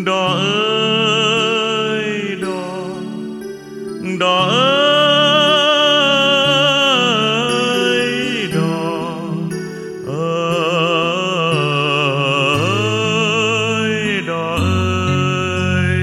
Đò ơi đò, đò ơi đò, ơi đò ơi.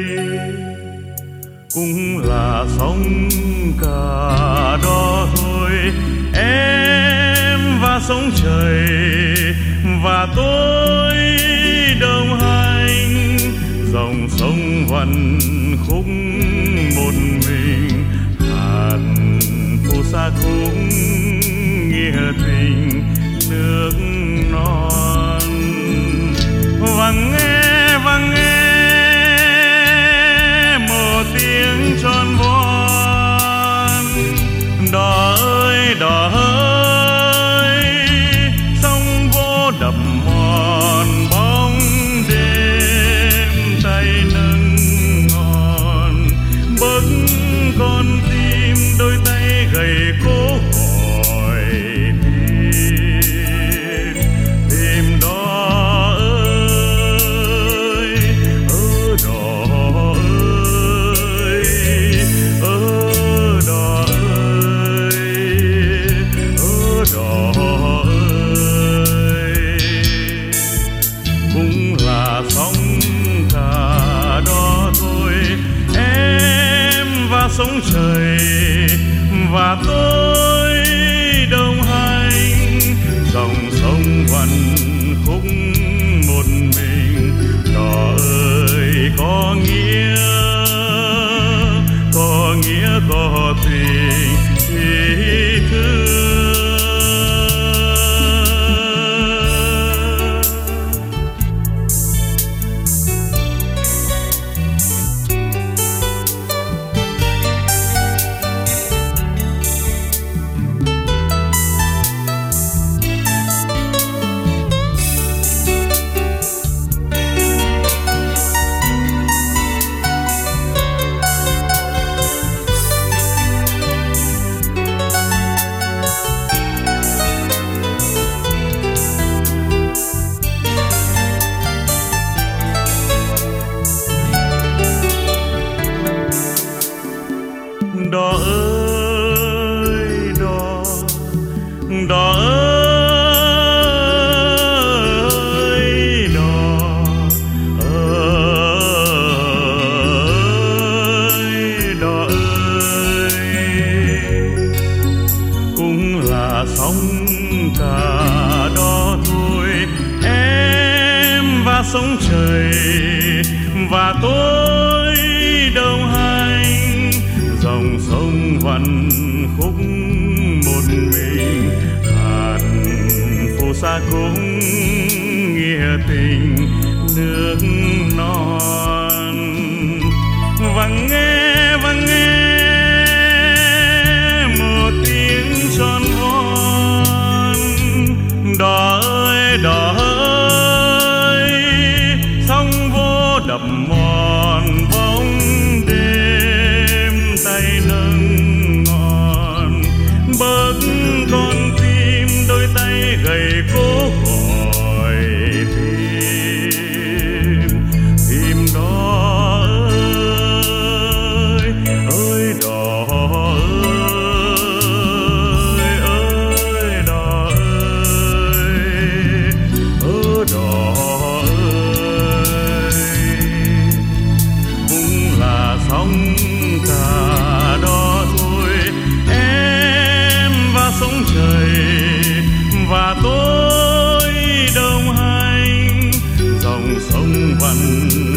Cũng là sóng cả đò thôi, em và sóng trời và tôi đồng hành. Dòng sông vần khúc một mình, hạt phù sa cũng nghĩa tình nước non. Vang nghe một tiếng tròn von. Đò ơi đò ơi, sông vô đập mòn bóng đêm, tay nâng ngọn bấc con tim, đôi tay gầy cố gọi tìm đò ơi, đò ơi, đò ơi, đò ơi. Cũng là sóng cả đò thôi, em và sóng trời và tôi đồng hành. Dòng sông vần khúc một mình, đò ơi có nghĩa có tình thì thương. Đò ơi đò, đò ơi đò, ơi đò ơi. Cũng là sóng cả đò thôi, em và sóng trời và tôi đồng hành. Dòng sông vần khúc một mình, hạt phù sa cũng nghĩa tình nước non. Vang nghe một tiếng tròn von. Đò ơi đò ơi, sông vô đập mòn bóng đêm, tay nâng ngọn bấc con tim, đôi tay gầy cố gọi tìm đò ơi, đò ơi, đò ơi, đò ơi. Cũng là sóng cả đò thôi, em và sóng trời và tôi đồng hành. Dòng sông vần